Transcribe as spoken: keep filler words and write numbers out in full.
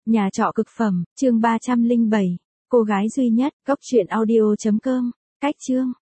Nhà trọ cực phẩm, chương ba trăm linh bảy. Cô gái duy nhất, cốc truyện audio chấm com. Cách chương.